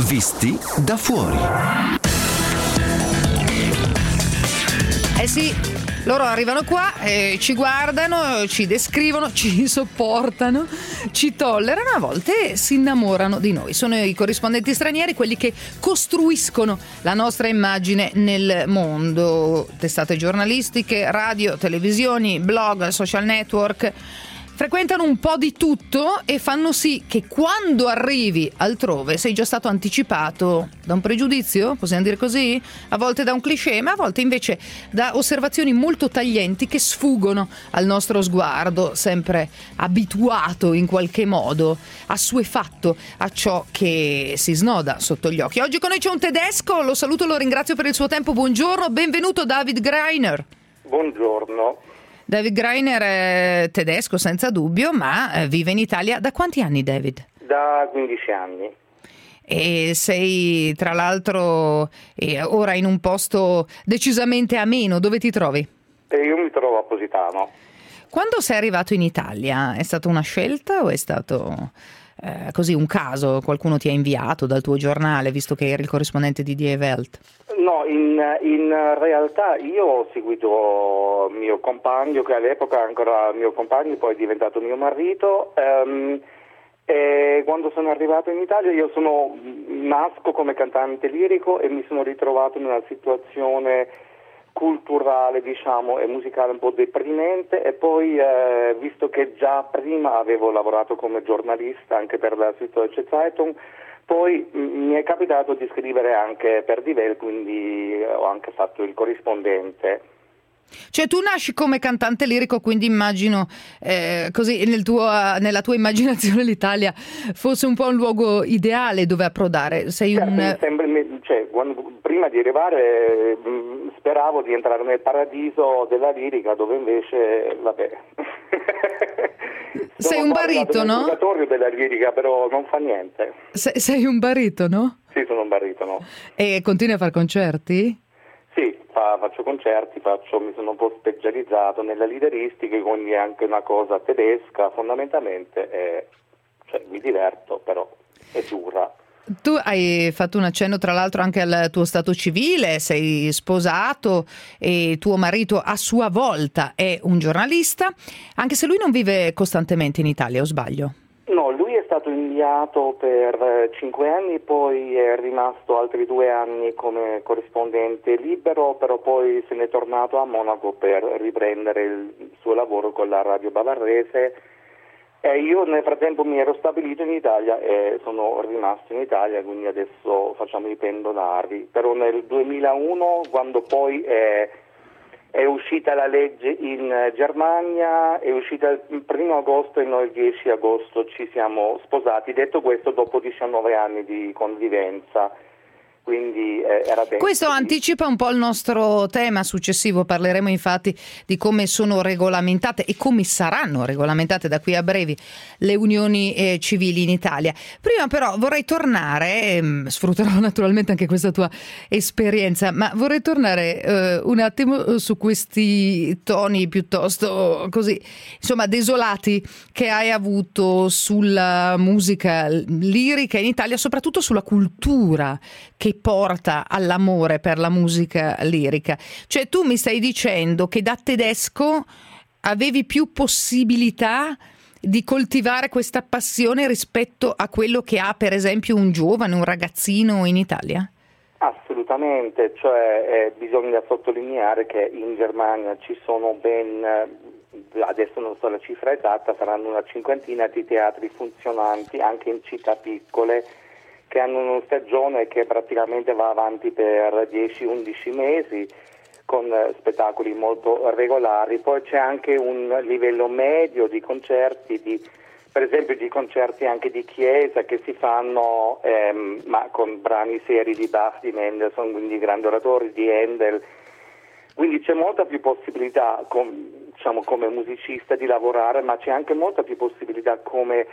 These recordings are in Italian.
Visti da fuori. Eh sì, loro arrivano qua, ci guardano, ci descrivono, ci sopportano, ci tollerano, a volte si innamorano di noi. Sono i corrispondenti stranieri, quelli che costruiscono la nostra immagine nel mondo. Testate giornalistiche, radio, televisioni, blog, social network. Frequentano un po' di tutto e fanno sì che quando arrivi altrove sei già stato anticipato da un pregiudizio, possiamo dire così? A volte da un cliché, ma a volte invece da osservazioni molto taglienti che sfuggono al nostro sguardo, sempre abituato in qualche modo, assuefatto a ciò che si snoda sotto gli occhi. Oggi con noi c'è un tedesco, lo saluto, lo ringrazio per il suo tempo, buongiorno, benvenuto David Greiner. Buongiorno. David Greiner è tedesco senza dubbio, ma vive in Italia. Da quanti anni, David? Da 15 anni. E sei tra l'altro ora in un posto decisamente ameno. Dove ti trovi? Io mi trovo a Positano. Quando sei arrivato in Italia è stata una scelta o è stato così un caso? Qualcuno ti ha inviato dal tuo giornale, visto che eri il corrispondente di Die Welt? No, in realtà io ho seguito mio compagno, che all'epoca ancora mio compagno, poi è diventato mio marito, e quando sono arrivato in Italia nasco come cantante lirico e mi sono ritrovato in una situazione culturale, diciamo, e musicale un po' deprimente, e poi visto che già prima avevo lavorato come giornalista anche per la Süddeutsche Zeitung, poi mi è capitato di scrivere anche per Die Welt, quindi ho anche fatto il corrispondente. Cioè tu nasci come cantante lirico, quindi immagino così nella tua immaginazione l'Italia fosse un po' un luogo ideale dove approdare. Prima di arrivare speravo di entrare nel paradiso della lirica, dove invece sei un baritono? Sono purgatorio della lirica, però non fa niente. Sei un baritono? Sì, sono un baritono. E continui a fare concerti? Sì, faccio concerti, mi sono un po' specializzato nella lideristica, quindi è anche una cosa tedesca fondamentalmente, mi diverto, però è dura. Tu hai fatto un accenno tra l'altro anche al tuo stato civile, sei sposato e tuo marito a sua volta è un giornalista, anche se lui non vive costantemente in Italia, o sbaglio? No, lui è stato inviato per 5 anni, poi è rimasto altri 2 anni come corrispondente libero, però poi se n'è tornato a Monaco per riprendere il suo lavoro con la radio bavarrese. E io nel frattempo mi ero stabilito in Italia e sono rimasto in Italia, quindi adesso facciamo i pendolari. Però nel 2001, quando poi è uscita la legge in Germania, è uscita il 1 agosto e noi il 10 agosto ci siamo sposati. Detto questo, dopo 19 anni di convivenza. Quindi era bene. Questo anticipa un po' il nostro tema successivo, parleremo infatti di come sono regolamentate e come saranno regolamentate da qui a brevi le unioni civili in Italia. Prima però vorrei tornare, sfrutterò naturalmente anche questa tua esperienza, ma vorrei tornare un attimo su questi toni piuttosto così, insomma, desolati che hai avuto sulla musica lirica in Italia, soprattutto sulla cultura che porta all'amore per la musica lirica. Cioè tu mi stai dicendo che da tedesco avevi più possibilità di coltivare questa passione rispetto a quello che ha per esempio un giovane, un ragazzino in Italia? Assolutamente, bisogna sottolineare che in Germania ci sono adesso non so la cifra esatta, saranno una 50ina di teatri funzionanti anche in città piccole, che hanno una stagione che praticamente va avanti per 10-11 mesi con spettacoli molto regolari. Poi c'è anche un livello medio di concerti, per esempio di concerti anche di chiesa che si fanno ma con brani seri di Bach, di Mendelssohn, quindi grandi oratori, di Handel. Quindi c'è molta più possibilità come musicista di lavorare, ma c'è anche molta più possibilità come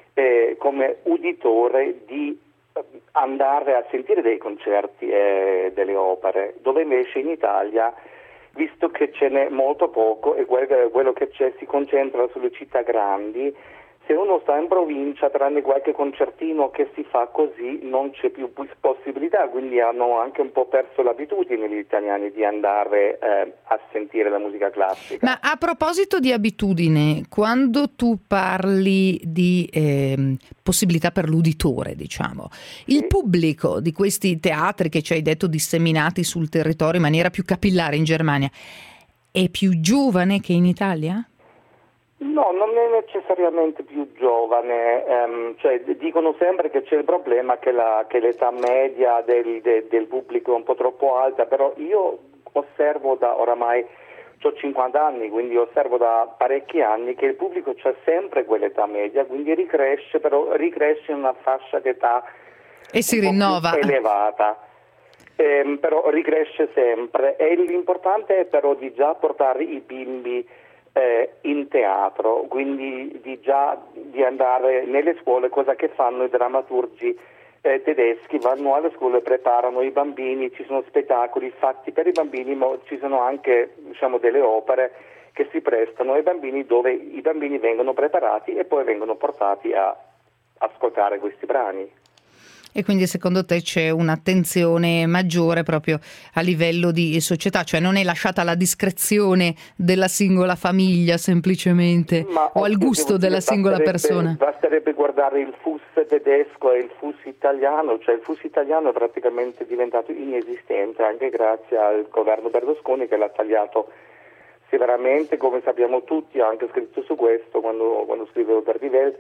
uditore di andare a sentire dei concerti e delle opere, dove invece in Italia, visto che ce n'è molto poco e quello che c'è si concentra sulle città grandi, se uno sta in provincia, tranne qualche concertino che si fa così, non c'è più possibilità, quindi hanno anche un po' perso l'abitudine gli italiani di andare a sentire la musica classica. Ma a proposito di abitudine, quando tu parli di possibilità per l'uditore, diciamo, il pubblico di questi teatri che ci hai detto disseminati sul territorio in maniera più capillare in Germania è più giovane che in Italia? No, non è necessariamente più giovane, cioè dicono sempre che c'è il problema che l'età media del pubblico è un po' troppo alta, però io osservo da oramai, ho 50 anni, quindi osservo da parecchi anni che il pubblico c'ha sempre quell'età media, quindi ricresce, però ricresce in una fascia d'età e si rinnova, elevata. Però ricresce sempre e l'importante è però di già portare i bimbi in teatro, quindi di andare nelle scuole, cosa che fanno i drammaturgi tedeschi, vanno alle scuole, preparano i bambini, ci sono spettacoli fatti per i bambini, ma ci sono anche delle opere che si prestano ai bambini, dove i bambini vengono preparati e poi vengono portati a ascoltare questi brani. E quindi secondo te c'è un'attenzione maggiore proprio a livello di società, cioè non è lasciata alla discrezione della singola famiglia semplicemente, o al gusto della singola persona? Basterebbe guardare il FUS tedesco e il FUS italiano, cioè il FUS italiano è praticamente diventato inesistente anche grazie al governo Berlusconi, che l'ha tagliato severamente, come sappiamo tutti, ha anche scritto su questo quando scrivevo per Die Welt.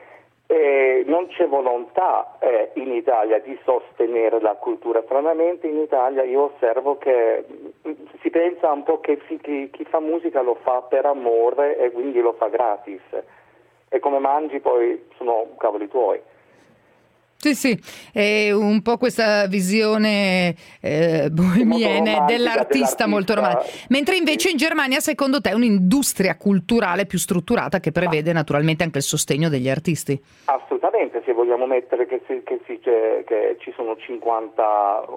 Non c'è volontà in Italia di sostenere la cultura. Stranamente in Italia io osservo che si pensa un po' che chi fa musica lo fa per amore e quindi lo fa gratis, e come mangi poi sono cavoli tuoi. Sì, è un po' questa visione bohemienne dell'artista molto romantica. Mentre invece in Germania, secondo te, è un'industria culturale più strutturata che prevede naturalmente anche il sostegno degli artisti? Assolutamente, se vogliamo mettere che ci sono 50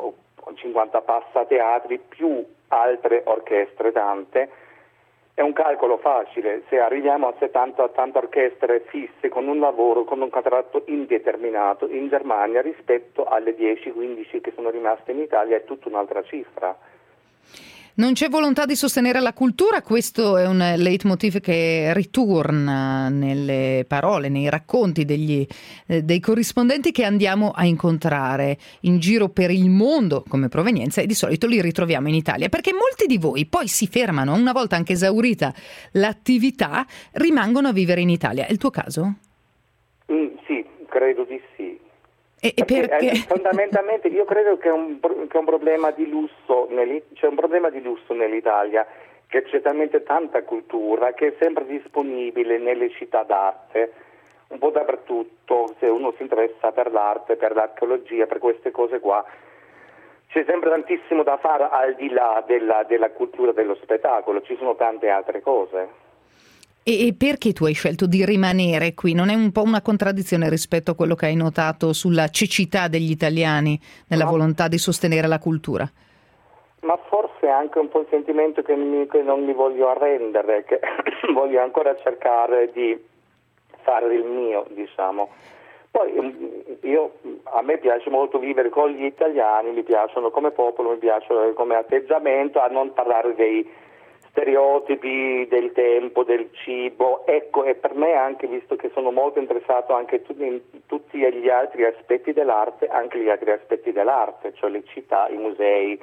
passateatri più altre orchestre, tante, è un calcolo facile. Se arriviamo a 70-80 orchestre fisse con un lavoro, con un contratto indeterminato in Germania, rispetto alle 10-15 che sono rimaste in Italia, è tutta un'altra cifra. Non c'è volontà di sostenere la cultura, questo è un leitmotiv che ritorna nelle parole, nei racconti dei corrispondenti che andiamo a incontrare in giro per il mondo come provenienza, e di solito li ritroviamo in Italia, perché molti di voi poi si fermano, una volta anche esaurita l'attività, rimangono a vivere in Italia. È il tuo caso? Sì, credo di sì. E perché? Fondamentalmente io credo che è un problema di lusso, c'è un problema di lusso nell'Italia, che c'è talmente tanta cultura che è sempre disponibile nelle città d'arte, un po' dappertutto. Se uno si interessa per l'arte, per l'archeologia, per queste cose qua, c'è sempre tantissimo da fare al di là della cultura dello spettacolo, ci sono tante altre cose. E perché tu hai scelto di rimanere qui? Non è un po' una contraddizione rispetto a quello che hai notato sulla cecità degli italiani nella volontà di sostenere la cultura? Ma forse anche un po' il sentimento che non mi voglio arrendere, che voglio ancora cercare di fare il mio, diciamo. Poi a me piace molto vivere con gli italiani, mi piacciono come popolo, mi piacciono come atteggiamento, a non parlare dei stereotipi del tempo, del cibo, ecco, e per me anche, visto che sono molto interessato anche in tutti gli altri aspetti dell'arte, anche gli altri aspetti dell'arte, cioè le città, i musei,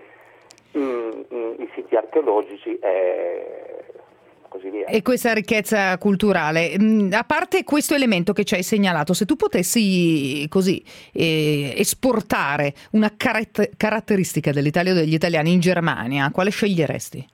i siti archeologici e così via. E questa ricchezza culturale, a parte questo elemento che ci hai segnalato, se tu potessi così esportare una caratteristica dell'Italia o degli italiani in Germania, quale sceglieresti?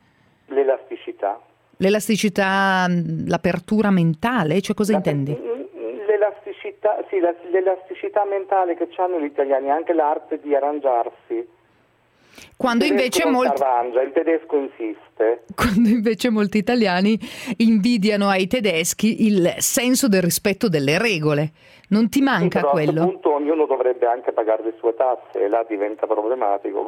L'elasticità, l'apertura mentale, cioè cosa intendi? L'elasticità, sì, l'elasticità mentale che hanno gli italiani, anche l'arte di arrangiarsi. Quando invece il tedesco insiste. Quando invece molti italiani invidiano ai tedeschi il senso del rispetto delle regole. Non ti manca però quello? A questo punto ognuno dovrebbe anche pagare le sue tasse e là diventa problematico.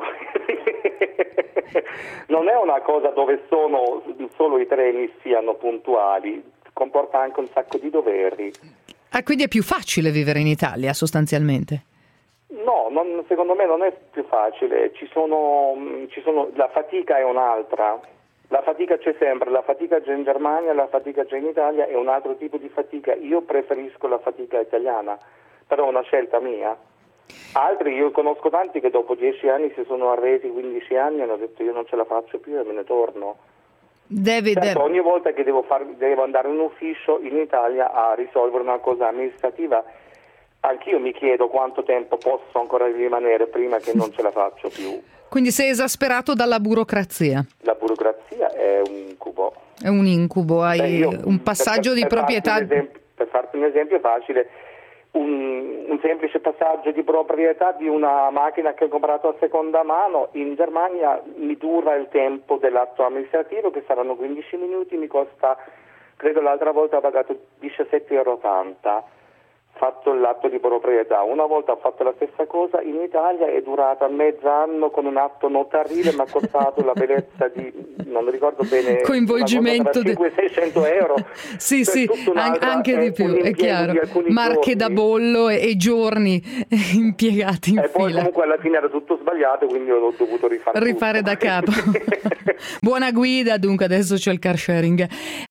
Non è una cosa dove solo i treni siano puntuali, comporta anche un sacco di doveri. Ah, quindi è più facile vivere in Italia sostanzialmente? No, secondo me non è più facile, la fatica è un'altra, la fatica c'è sempre, la fatica c'è in Germania, la fatica c'è in Italia, è un altro tipo di fatica. Io preferisco la fatica italiana, però è una scelta mia. Altri, io conosco tanti che dopo 10 anni si sono arresi, 15 anni, hanno detto io non ce la faccio più e me ne torno. Certo, ogni volta che devo andare in un ufficio in Italia a risolvere una cosa amministrativa, anch'io mi chiedo quanto tempo posso ancora rimanere prima che non ce la faccio più. Quindi sei esasperato dalla burocrazia? La burocrazia è un incubo. È un incubo, hai un passaggio di proprietà. Per farti un esempio facile, un semplice passaggio di proprietà di una macchina che ho comprato a seconda mano in Germania mi dura il tempo dell'atto amministrativo, che saranno 15 minuti, mi costa, credo l'altra volta ho pagato 17,80 €. Fatto l'atto di proprietà. Una volta ho fatto la stessa cosa in Italia, è durata mezz'anno con un atto notarile, mi ha costato la bellezza di, non ricordo bene, coinvolgimento 500-600 euro. Sì, sì, anche di più, è chiaro. Marche da bollo e giorni impiegati in fila. E poi comunque alla fine era tutto sbagliato, quindi ho dovuto rifare da capo. Buona guida, dunque adesso c'è il car sharing.